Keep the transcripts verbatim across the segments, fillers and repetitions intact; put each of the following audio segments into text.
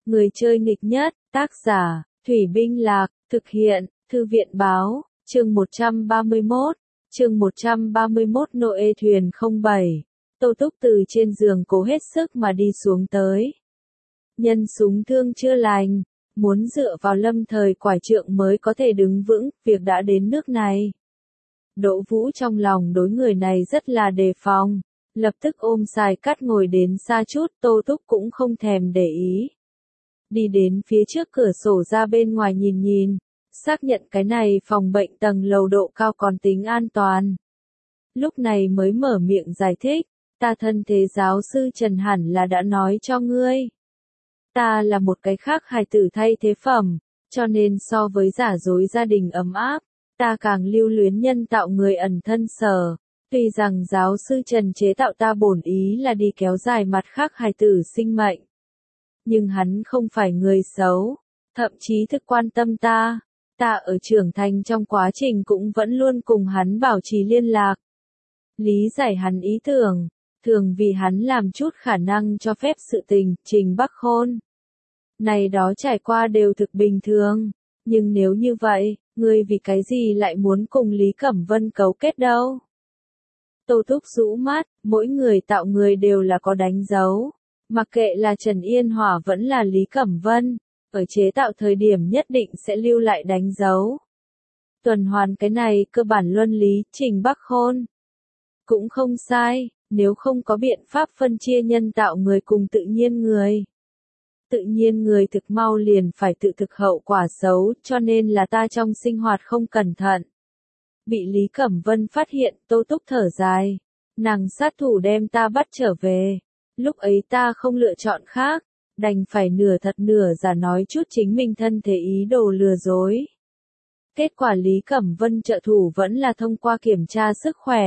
Người chơi nghịch nhất, tác giả, Thủy Binh Lạc, thực hiện, Thư viện báo, chương một trăm ba mươi mốt, chương một trăm ba mươi mốt Noe thuyền không bảy. Tô Túc từ trên giường cố hết sức mà đi xuống tới. Nhân súng thương chưa lành, muốn dựa vào lâm thời quải trượng mới có thể đứng vững, việc đã đến nước này. Đỗ Vũ trong lòng đối người này rất là đề phòng, lập tức ôm xài cắt ngồi đến xa chút, Tô Túc cũng không thèm để ý. Đi đến phía trước cửa sổ ra bên ngoài nhìn nhìn, xác nhận cái này phòng bệnh tầng lầu độ cao còn tính an toàn. Lúc này mới mở miệng giải thích, ta thân thế giáo sư Trần hẳn là đã nói cho ngươi. Ta là một cái khác hài tử thay thế phẩm, cho nên so với giả dối gia đình ấm áp, ta càng lưu luyến nhân tạo người ẩn thân sở. Tuy rằng giáo sư Trần chế tạo ta bổn ý là đi kéo dài mặt khác hài tử sinh mệnh. Nhưng hắn không phải người xấu, thậm chí thực quan tâm ta. Ta ở trưởng thành trong quá trình cũng vẫn luôn cùng hắn bảo trì liên lạc. Lý giải hắn ý tưởng, thường vì hắn làm chút khả năng cho phép sự tình, Trình Bắc Khôn. Này đó trải qua đều thực bình thường, nhưng nếu như vậy, ngươi vì cái gì lại muốn cùng Lý Cẩm Vân cấu kết đâu? Tô Túc rũ mắt, mỗi người tạo người đều là có đánh dấu. Mặc kệ là Trần Yên Hỏa vẫn là Lý Cẩm Vân, ở chế tạo thời điểm nhất định sẽ lưu lại đánh dấu. Tuần hoàn cái này cơ bản luân lý, Trình Bắc Khôn. Cũng không sai, nếu không có biện pháp phân chia nhân tạo người cùng tự nhiên người. Tự nhiên người thực mau liền phải tự thực hậu quả xấu, cho nên là ta trong sinh hoạt không cẩn thận. Bị Lý Cẩm Vân phát hiện, Tô Túc thở dài. Nàng sát thủ đem ta bắt trở về. Lúc ấy ta không lựa chọn khác, đành phải nửa thật nửa giả nói chút chính mình thân thể ý đồ lừa dối. Kết quả Lý Cẩm Vân trợ thủ vẫn là thông qua kiểm tra sức khỏe.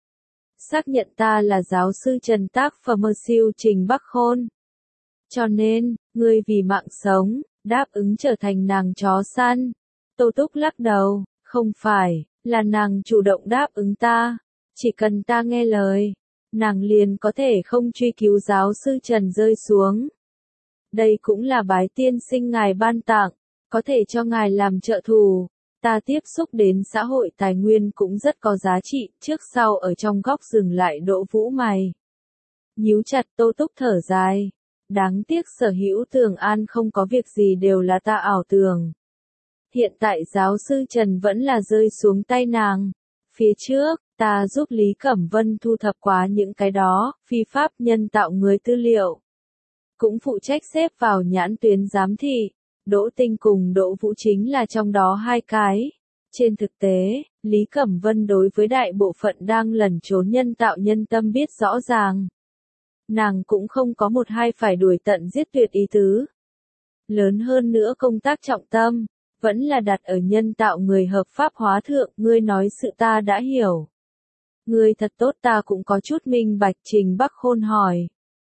Xác nhận ta là giáo sư Trần tác phẩm siêu Trình Bắc Khôn. Cho nên, ngươi vì mạng sống, đáp ứng trở thành nàng chó săn. Tô Túc lắc đầu, không phải, là nàng chủ động đáp ứng ta. Chỉ cần ta nghe lời, nàng liền có thể không truy cứu giáo sư Trần rơi xuống. Đây cũng là bái tiên sinh ngài ban tặng, có thể cho ngài làm trợ thủ. Ta tiếp xúc đến xã hội tài nguyên cũng rất có giá trị, trước sau ở trong góc dừng lại Đỗ Vũ mày. Nhíu chặt Tô Túc thở dài. Đáng tiếc Sở Hữu Tường An không có việc gì đều là ta ảo tưởng. Hiện tại giáo sư Trần vẫn là rơi xuống tay nàng. Phía trước, ta giúp Lý Cẩm Vân thu thập quá những cái đó, phi pháp nhân tạo người tư liệu. Cũng phụ trách xếp vào nhãn tuyến giám thị. Đỗ Tinh cùng Đỗ Vũ chính là trong đó hai cái. Trên thực tế, Lý Cẩm Vân đối với đại bộ phận đang lẩn trốn nhân tạo nhân tâm biết rõ ràng. Nàng cũng không có một hai phải đuổi tận giết tuyệt ý tứ. Lớn hơn nữa công tác trọng tâm, vẫn là đặt ở nhân tạo người hợp pháp hóa thượng, ngươi nói sự ta đã hiểu. Ngươi thật tốt ta cũng có chút minh bạch. Trình Bắc Khôn hỏi.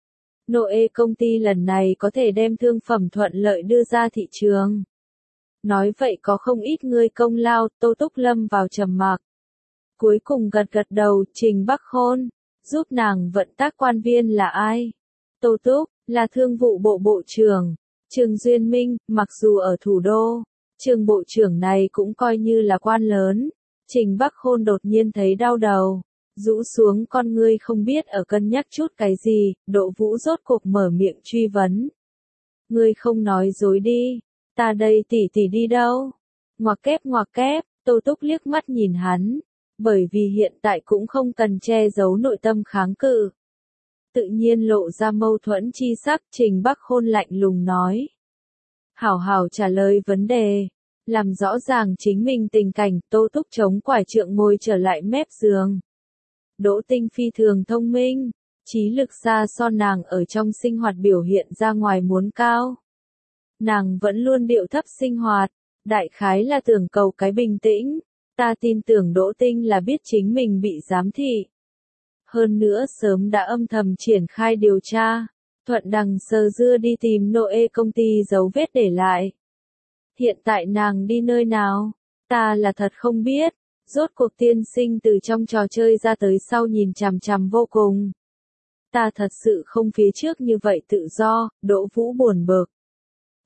Noe công ty lần này có thể đem thương phẩm thuận lợi đưa ra thị trường. Nói vậy có không ít ngươi công lao, Tô Túc lâm vào trầm mặc. Cuối cùng gật gật đầu, Trình Bắc Khôn, giúp nàng vận tác quan viên là ai? Tô Túc, là thương vụ bộ bộ trưởng, Trương Duyên Minh, mặc dù ở thủ đô, Trương bộ trưởng này cũng coi như là quan lớn. Trình Bắc Khôn đột nhiên thấy đau đầu. Rũ xuống con ngươi không biết ở cân nhắc chút cái gì, Đỗ Vũ rốt cuộc mở miệng truy vấn. Ngươi không nói dối đi, ta đây tỷ tỷ đi đâu? Ngoặc kép ngoặc kép, Tô Túc liếc mắt nhìn hắn, bởi vì hiện tại cũng không cần che giấu nội tâm kháng cự. Tự nhiên lộ ra mâu thuẫn chi sắc, Trình Bắc Khôn lạnh lùng nói. Hảo hảo trả lời vấn đề, làm rõ ràng chính mình tình cảnh, Tô Túc chống quải trượng ngồi trở lại mép giường. Đỗ Tinh phi thường thông minh, trí lực xa so nàng ở trong sinh hoạt biểu hiện ra ngoài muốn cao. Nàng vẫn luôn điệu thấp sinh hoạt, đại khái là tưởng cầu cái bình tĩnh. Ta tin tưởng Đỗ Tinh là biết chính mình bị giám thị. Hơn nữa sớm đã âm thầm triển khai điều tra, thuận đằng sờ dưa đi tìm Noe công ty dấu vết để lại. Hiện tại nàng đi nơi nào? Ta là thật không biết. Rốt cuộc tiên sinh từ trong trò chơi ra tới sau nhìn chằm chằm vô cùng. Ta thật sự không phía trước như vậy tự do, Đỗ Vũ buồn bực.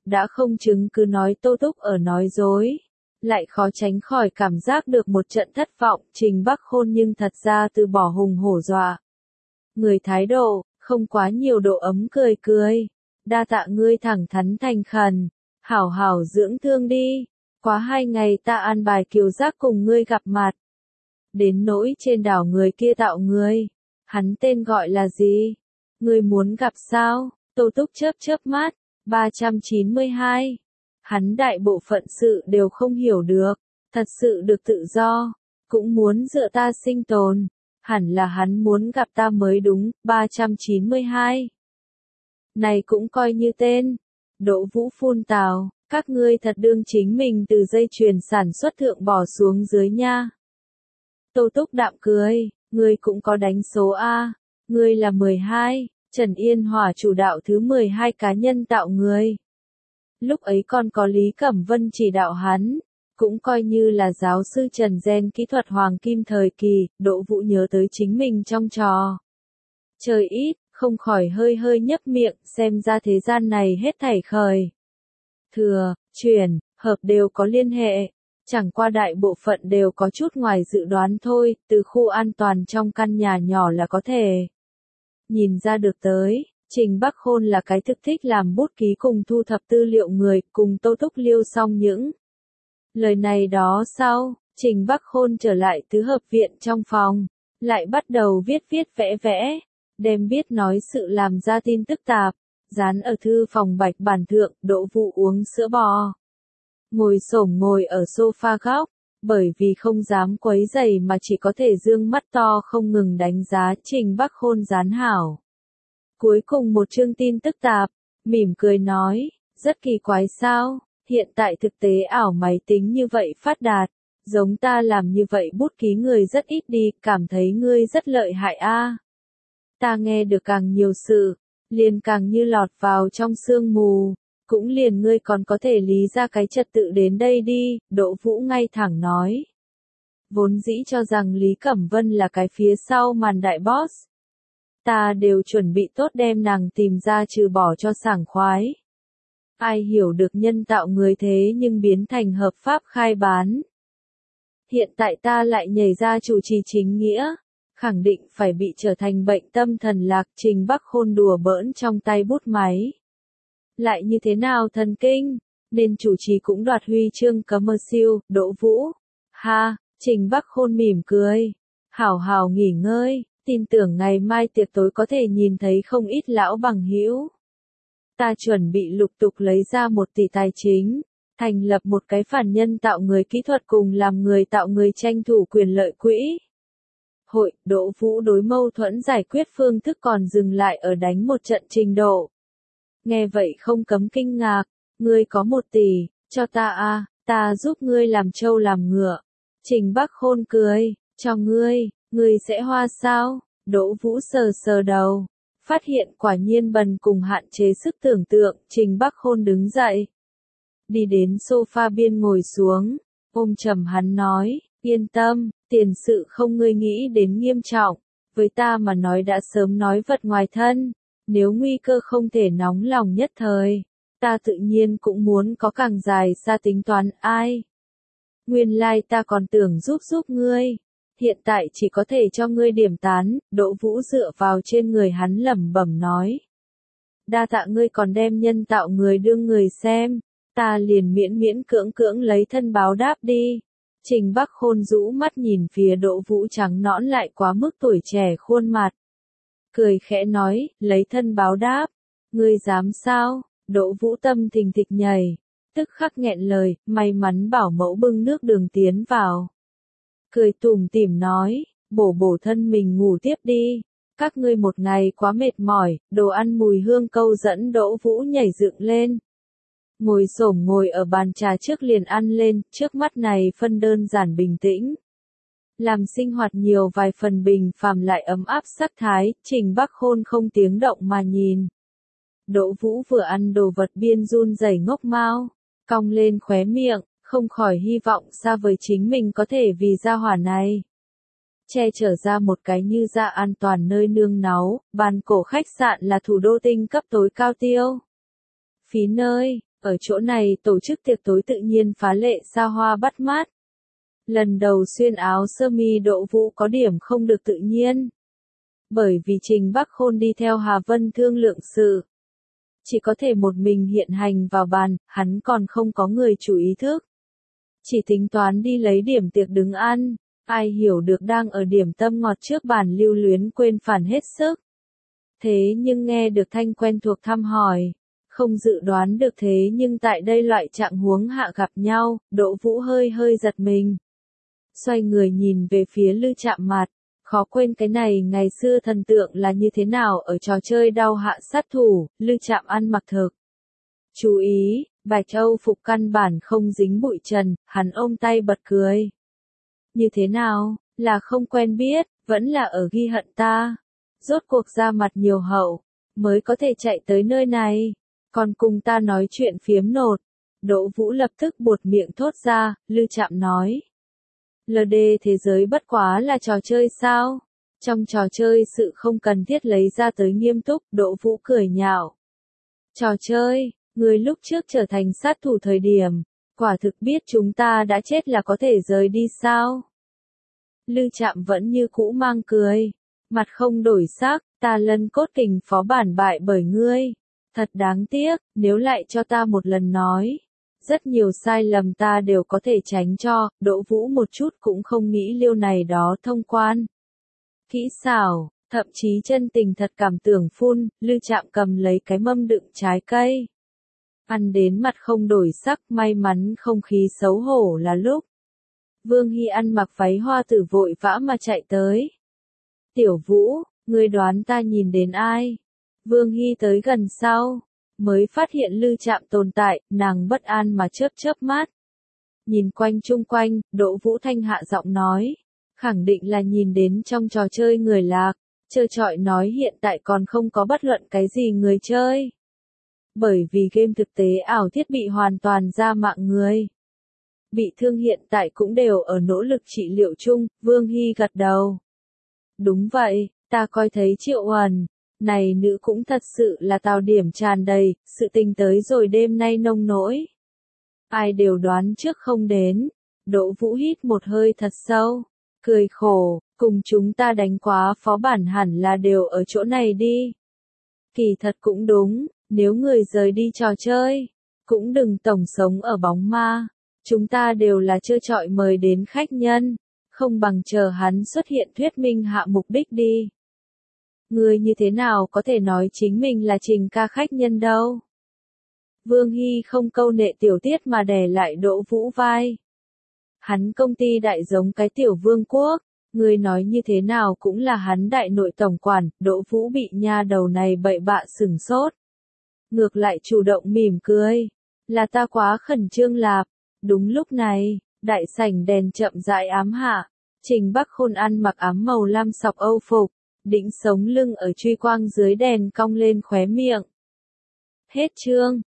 đã không chứng cứ nói Tô Túc ở nói dối. Lại khó tránh khỏi cảm giác được một trận thất vọng, Trình Bắc Khôn nhưng thật ra từ bỏ hùng hổ dọa. Người thái độ, không quá nhiều độ ấm cười cười. Đa tạ ngươi thẳng thắn thành khẩn, hảo hảo dưỡng thương đi. Quá hai ngày ta an bài Kiều Giác cùng ngươi gặp mặt. Đến nỗi trên đảo người kia tạo ngươi, hắn tên gọi là gì? Ngươi muốn gặp sao? Tô Túc chớp chớp mắt, ba trăm chín mươi hai. Hắn đại bộ phận sự đều không hiểu được, thật sự được tự do, cũng muốn dựa ta sinh tồn. Hẳn là hắn muốn gặp ta mới đúng, ba trăm chín mươi hai. Này cũng coi như tên. Đỗ Vũ phun tào, các ngươi thật đương chính mình từ dây chuyền sản xuất thượng bỏ xuống dưới nha. Tô Túc đạm cười, ngươi cũng có đánh số A, ngươi là mười hai, Trần Yên Hòa chủ đạo thứ mười hai cá nhân tạo người. Lúc ấy còn có Lý Cẩm Vân chỉ đạo hắn, cũng coi như là giáo sư Trần Gen kỹ thuật hoàng kim thời kỳ, Đỗ Vũ nhớ tới chính mình trong trò. Trời ít, không khỏi hơi hơi nhấp miệng, xem ra thế gian này hết thảy khởi. Thừa, chuyển, hợp đều có liên hệ, chẳng qua đại bộ phận đều có chút ngoài dự đoán thôi, từ khu an toàn trong căn nhà nhỏ là có thể. Nhìn ra được tới, Trình Bắc Khôn là cái thực thích làm bút ký cùng thu thập tư liệu người, cùng Tô Túc liêu xong những lời này đó sau, Trình Bắc Khôn trở lại tứ hợp viện trong phòng, lại bắt đầu viết viết vẽ vẽ, đem biết nói sự làm ra tin tức tạp, dán ở thư phòng bạch bản thượng, Đỗ Vũ uống sữa bò. Ngồi xổm ngồi ở sofa góc, bởi vì không dám quấy rầy mà chỉ có thể dương mắt to không ngừng đánh giá Trình Bắc Khôn dán hảo. Cuối cùng một chương tin tức tạp, mỉm cười nói, rất kỳ quái sao, hiện tại thực tế ảo máy tính như vậy phát đạt, giống ta làm như vậy bút ký người rất ít đi, cảm thấy ngươi rất lợi hại a. Ta nghe được càng nhiều sự, liền càng như lọt vào trong sương mù, cũng liền ngươi còn có thể lý ra cái trật tự đến đây đi, Đỗ Vũ ngay thẳng nói. Vốn dĩ cho rằng Lý Cẩm Vân là cái phía sau màn đại boss. Ta đều chuẩn bị tốt đem nàng tìm ra trừ bỏ cho sảng khoái. Ai hiểu được nhân tạo người thế nhưng biến thành hợp pháp khai bán. Hiện tại ta lại nhảy ra chủ trì chính nghĩa, khẳng định phải bị trở thành bệnh tâm thần lạc. Trình Bắc Khôn đùa bỡn trong tay bút máy. Lại như thế nào thần kinh, nên chủ trì cũng đoạt huy chương commercial, Đỗ Vũ. Ha, Trình Bắc Khôn mỉm cười. Hảo hảo nghỉ ngơi, tin tưởng ngày mai tiệc tối có thể nhìn thấy không ít lão bằng hữu. Ta chuẩn bị lục tục lấy ra một tỷ tài chính, thành lập một cái phản nhân tạo người kỹ thuật cùng làm người tạo người tranh thủ quyền lợi quỹ. Hội, Đỗ Vũ đối mâu thuẫn giải quyết phương thức còn dừng lại ở đánh một trận trình độ. Nghe vậy không cấm kinh ngạc, ngươi có một tỷ, cho ta a, ta giúp ngươi làm trâu làm ngựa. Trình Bắc Khôn cười, cho ngươi, ngươi sẽ hoa sao? Đỗ Vũ sờ sờ đầu, phát hiện quả nhiên bần cùng hạn chế sức tưởng tượng, Trình Bắc Khôn đứng dậy. Đi đến sofa biên ngồi xuống, ôm chầm hắn nói, yên tâm, tiền sự không ngươi nghĩ đến nghiêm trọng, với ta mà nói đã sớm nói vật ngoài thân. Nếu nguy cơ không thể nóng lòng nhất thời, ta tự nhiên cũng muốn có càng dài xa tính toán ai. Nguyên lai ta còn tưởng giúp giúp ngươi, hiện tại chỉ có thể cho ngươi điểm tán, Đỗ Vũ dựa vào trên người hắn lẩm bẩm nói. Đa tạ ngươi còn đem nhân tạo người đương người xem, ta liền miễn miễn cưỡng cưỡng lấy thân báo đáp đi. Trình Bắc Khôn rũ mắt nhìn phía Đỗ Vũ trắng nõn lại quá mức tuổi trẻ khuôn mặt. Cười khẽ nói, lấy thân báo đáp. Ngươi dám sao? Đỗ Vũ tâm thình thịch nhảy. Tức khắc nghẹn lời, may mắn bảo mẫu bưng nước đường tiến vào. Cười tủm tỉm nói, bổ bổ thân mình ngủ tiếp đi. Các ngươi một ngày quá mệt mỏi, đồ ăn mùi hương câu dẫn Đỗ Vũ nhảy dựng lên. Ngồi xổm ngồi ở bàn trà trước liền ăn lên, trước mắt này phân đơn giản bình tĩnh. Làm sinh hoạt nhiều vài phần bình phàm lại ấm áp sắc thái, Trình Bắc Khôn không tiếng động mà nhìn. Đỗ Vũ vừa ăn đồ vật biên run rẩy ngốc mao, cong lên khóe miệng, không khỏi hy vọng xa vời chính mình có thể vì gia hỏa này. Che chở ra một cái như ra an toàn nơi nương náu, bàn cổ khách sạn là thủ đô tinh cấp tối cao tiêu. Phí nơi, Ở chỗ này tổ chức tiệc tối tự nhiên phá lệ xa hoa bắt mắt. Lần đầu xuyên áo sơ mi Đỗ Vũ có điểm không được tự nhiên. Bởi vì Trình Bắc Khôn đi theo Hà Vân thương lượng sự. Chỉ có thể một mình hiện hành vào bàn, hắn còn không có người chủ ý thức. Chỉ tính toán đi lấy điểm tiệc đứng ăn, ai hiểu được đang ở điểm tâm ngọt trước bàn lưu luyến quên phản hết sức. Thế nhưng nghe được thanh quen thuộc thăm hỏi, không dự đoán được thế nhưng tại đây loại trạng huống hạ gặp nhau, Đỗ Vũ hơi hơi giật mình. Xoay người nhìn về phía Lư Trạm mặt, khó quên cái này ngày xưa thần tượng là như thế nào ở trò chơi đao hạ sát thủ, Lư Trạm ăn mặc thực. Chú ý, bạch âu phục căn bản không dính bụi trần, hắn ôm tay bật cười. Như thế nào, là không quen biết, vẫn là ở ghi hận ta. Rốt cuộc ra mặt nhiều hậu, mới có thể chạy tới nơi này, còn cùng ta nói chuyện phiếm nột. Đỗ Vũ lập tức buột miệng thốt ra, Lư Trạm nói. lờ đê thế giới bất quá là trò chơi sao? Trong trò chơi sự không cần thiết lấy ra tới nghiêm túc, Đỗ Vũ cười nhạo. Trò chơi, người lúc trước trở thành sát thủ thời điểm, quả thực biết chúng ta đã chết là có thể rời đi sao? Lư Trạm vẫn như cũ mang cười, mặt không đổi sắc, ta Lân Cốt Kình phó bản bại bởi ngươi. Thật đáng tiếc, nếu lại cho ta một lần nói. Rất nhiều sai lầm ta đều có thể tránh cho, Đỗ Vũ một chút cũng không nghĩ liêu này đó thông quan. Kỹ xảo, thậm chí chân tình thật cảm tưởng phun, Lư Trạm cầm lấy cái mâm đựng trái cây. Ăn đến mặt không đổi sắc, may mắn không khí xấu hổ là lúc. Vương Hy ăn mặc váy hoa tử vội vã mà chạy tới. Tiểu Vũ, ngươi đoán ta nhìn đến ai? Vương Hy tới gần sau, mới phát hiện Lư Trạm tồn tại, nàng bất an mà chớp chớp mắt. Nhìn quanh chung quanh, Đỗ Vũ thanh hạ giọng nói, khẳng định là nhìn đến trong trò chơi người lạc, chơi trọi nói hiện tại còn không có bất luận cái gì người chơi. Bởi vì game thực tế ảo thiết bị hoàn toàn ra mạng người. Bị thương hiện tại cũng đều ở nỗ lực trị liệu chung, Vương Hy gật đầu. Đúng vậy, ta coi thấy Triệu Uẩn, này nữ cũng thật sự là tào điểm tràn đầy, sự tình tới rồi đêm nay nông nỗi. Ai đều đoán trước không đến, Đỗ Vũ hít một hơi thật sâu, cười khổ, cùng chúng ta đánh quá phó bản hẳn là đều ở chỗ này đi. Kỳ thật cũng đúng, nếu người rời đi trò chơi, cũng đừng tổng sống ở bóng ma. Chúng ta đều là chơi trọi mời đến khách nhân, không bằng chờ hắn xuất hiện thuyết minh hạ mục đích đi. Người như thế nào có thể nói chính mình là Trình ca khách nhân đâu? Vương Hy không câu nệ tiểu tiết mà đè lại Đỗ Vũ vai. Hắn công ty đại giống cái tiểu vương quốc, người nói như thế nào cũng là hắn đại nội tổng quản, Đỗ Vũ bị nha đầu này bậy bạ sửng sốt. Ngược lại chủ động mỉm cười, là ta quá khẩn trương lạp. Đúng lúc này, đại sảnh đèn chậm rãi ám hạ, Trình Bắc Khôn ăn mặc ám màu lam sọc âu phục, đĩnh sống lưng ở truy quang dưới đèn cong lên khóe miệng. Hết chương.